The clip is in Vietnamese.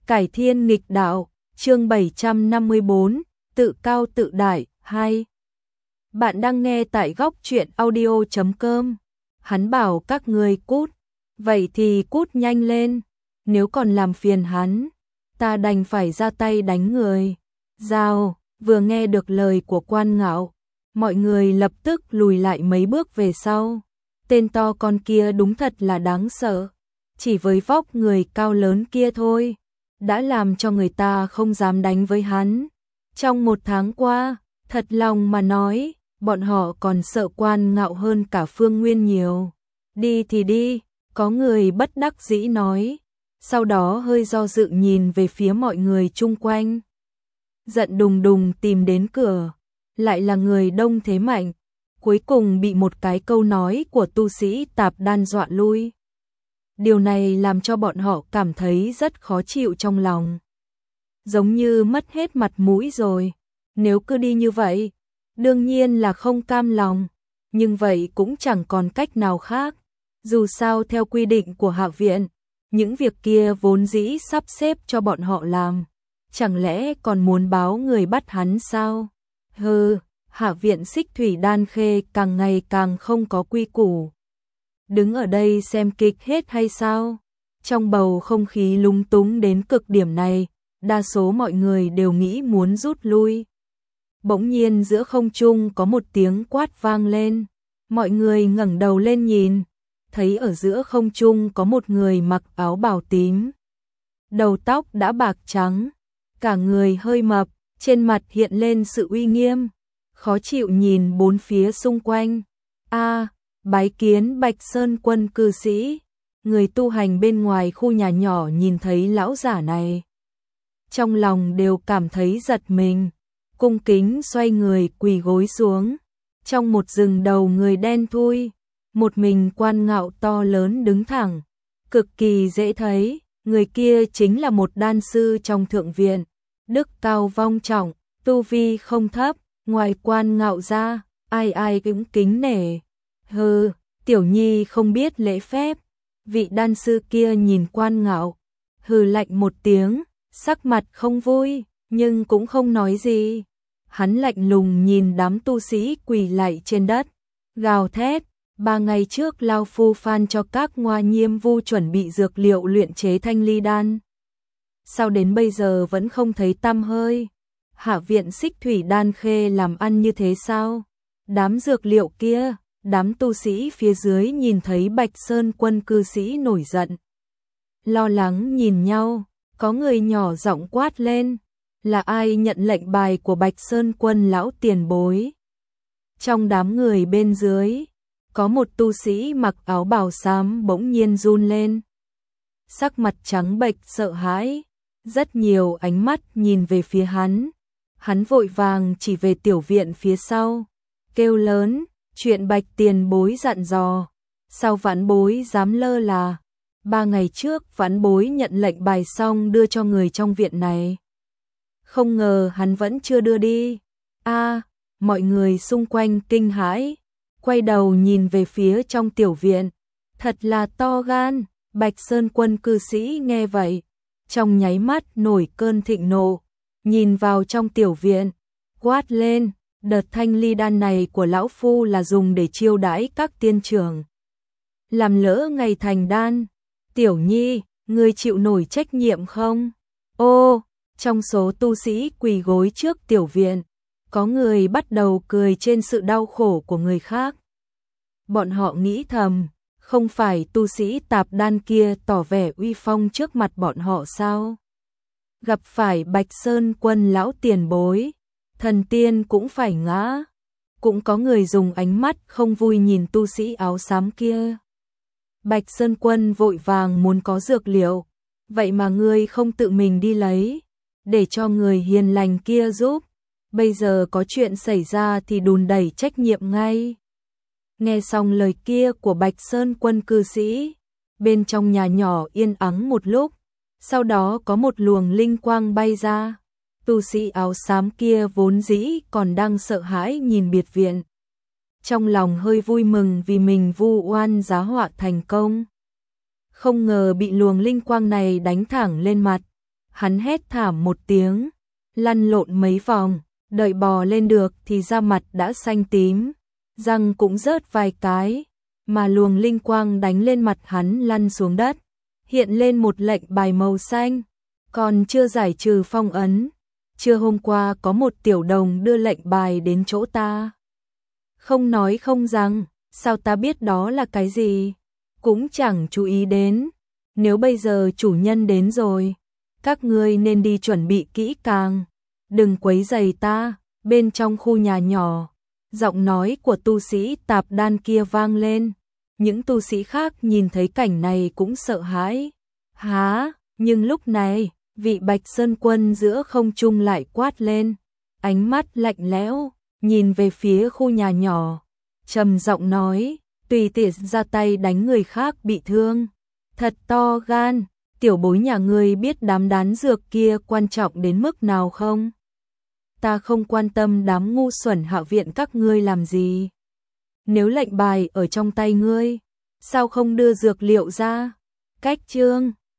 Cải thiên nghịch đạo, chương 754, tự cao tự đại, 2. Bạn đang nghe tại góc truyện audio.com. Hắn bảo các người cút, vậy thì cút nhanh lên, nếu còn làm phiền hắn, ta đành phải ra tay đánh người. Giao, vừa nghe được lời của Quan Ngạo, mọi người lập tức lùi lại mấy bước về sau. Tên to con kia đúng thật là đáng sợ, chỉ với vóc người cao lớn kia thôi, đã làm cho người ta không dám đánh với hắn. Trong 1 tháng qua, thật lòng mà nói, bọn họ còn sợ Quan Ngạo hơn cả Phương Nguyên nhiều. Đi thì đi, có người bất đắc dĩ nói, sau đó hơi do dự nhìn về phía mọi người chung quanh. Giận đùng đùng tìm đến cửa, lại là người đông thế mạnh, cuối cùng bị một cái câu nói của tu sĩ tạp đan dọa lui. Điều này làm cho bọn họ cảm thấy rất khó chịu trong lòng. Giống như mất hết mặt mũi rồi, nếu cứ đi như vậy, đương nhiên là không cam lòng, nhưng vậy cũng chẳng còn cách nào khác. Dù sao theo quy định của Hạ viện, những việc kia vốn dĩ sắp xếp cho bọn họ làm, chẳng lẽ còn muốn báo người bắt hắn sao? Hừ, Hạ viện Xích Thủy Đan Khê càng ngày càng không có quy củ. Đứng ở đây xem kịch hết hay sao? Trong bầu không khí lúng túng đến cực điểm này, đa số mọi người đều nghĩ muốn rút lui. Bỗng nhiên giữa không trung có một tiếng quát vang lên, mọi người ngẩng đầu lên nhìn, thấy ở giữa không trung có một người mặc áo bào tím, đầu tóc đã bạc trắng, cả người hơi mập, trên mặt hiện lên sự uy nghiêm, khó chịu nhìn bốn phía xung quanh. Bái kiến Bạch Sơn Quân cư sĩ. Người tu hành bên ngoài khu nhà nhỏ nhìn thấy lão giả này, trong lòng đều cảm thấy giật mình, cung kính xoay người quỳ gối xuống. Trong một rừng đầu người đen thui, một mình Quan Ngạo to lớn đứng thẳng, cực kỳ dễ thấy. Người kia chính là một đan sư trong thượng viện, đức cao vong trọng, tu vi không thấp, ngoài Quan Ngạo ra, ai ai cũng kính nể. Hừ, tiểu nhi không biết lễ phép. Vị đan sư kia nhìn Quan Ngạo, hừ lạnh một tiếng, sắc mặt không vui, nhưng cũng không nói gì. Hắn lạnh lùng nhìn đám tu sĩ quỳ lạy trên đất, gào thét, 3 ngày trước Lao Phu phan cho các ngoa nhiêm vu chuẩn bị dược liệu luyện chế thanh ly đan. Sao đến bây giờ vẫn không thấy tăm hơi? Hạ viện Xích Thủy Đan Khê làm ăn như thế sao? Đám dược liệu kia, đám tu sĩ phía dưới nhìn thấy Bạch Sơn Quân cư sĩ nổi giận, lo lắng nhìn nhau, có người nhỏ giọng quát lên, là ai nhận lệnh bài của Bạch Sơn Quân lão tiền bối? Trong đám người bên dưới, có một tu sĩ mặc áo bào xám bỗng nhiên run lên, sắc mặt trắng bệch sợ hãi, rất nhiều ánh mắt nhìn về phía hắn. Hắn vội vàng chỉ về tiểu viện phía sau, kêu lớn, chuyện Bạch tiền bối dặn dò, sao vãn bối dám lơ là? 3 ngày trước vãn bối nhận lệnh bài xong đưa cho người trong viện này, không ngờ hắn vẫn chưa đưa đi. Mọi người xung quanh kinh hãi, quay đầu nhìn về phía trong tiểu viện, thật là to gan. Bạch Sơn Quân cư sĩ nghe vậy, trong nháy mắt nổi cơn thịnh nộ, nhìn vào trong tiểu viện, quát lên, đợt thanh ly đan này của lão phu là dùng để chiêu đãi các tiên trưởng, làm lỡ ngày thành đan, tiểu nhi, ngươi chịu nổi trách nhiệm không? Trong số tu sĩ quỳ gối trước tiểu viện, có người bắt đầu cười trên sự đau khổ của người khác. Bọn họ nghĩ thầm, không phải tu sĩ tạp đan kia tỏ vẻ uy phong trước mặt bọn họ sao? Gặp phải Bạch Sơn Quân lão tiền bối, thần tiên cũng phải ngã. Cũng có người dùng ánh mắt không vui nhìn tu sĩ áo xám kia. Bạch Sơn Quân vội vàng muốn có dược liệu, vậy mà ngươi không tự mình đi lấy, để cho người hiền lành kia giúp. Bây giờ có chuyện xảy ra thì đùn đẩy trách nhiệm ngay. Nghe xong lời kia của Bạch Sơn Quân cư sĩ, bên trong nhà nhỏ yên ắng một lúc, sau đó có một luồng linh quang bay ra. Tu sĩ áo xám kia vốn dĩ còn đang sợ hãi nhìn biệt viện, trong lòng hơi vui mừng vì mình vu oan giá họa thành công. Không ngờ bị luồng linh quang này đánh thẳng lên mặt, Hắn hét thảm một tiếng, lăn lộn mấy vòng, đợi bò lên được thì da mặt đã xanh tím, răng cũng rớt vài cái, mà luồng linh quang đánh lên mặt hắn lăn xuống đất, hiện lên một lệnh bài màu xanh, còn chưa giải trừ phong ấn. Trưa hôm qua có một tiểu đồng đưa lệnh bài đến chỗ ta. Không nói không rằng, sao ta biết đó là cái gì? Cũng chẳng chú ý đến. Nếu bây giờ chủ nhân đến rồi, các ngươi nên đi chuẩn bị kỹ càng. Đừng quấy rầy ta. Bên trong khu nhà nhỏ, giọng nói của tu sĩ tạp đan kia vang lên. Những tu sĩ khác nhìn thấy cảnh này cũng sợ hãi. Há, nhưng lúc này, vị Bạch Sơn Quân giữa không trung lại quát lên, ánh mắt lạnh lẽo, nhìn về phía khu nhà nhỏ, trầm giọng nói, tùy tiện ra tay đánh người khác bị thương, thật to gan, tiểu bối nhà ngươi biết đám đán dược kia quan trọng đến mức nào không? Ta không quan tâm đám ngu xuẩn Hạ viện các ngươi làm gì. Nếu lệnh bài ở trong tay ngươi, sao không đưa dược liệu ra? Cách chương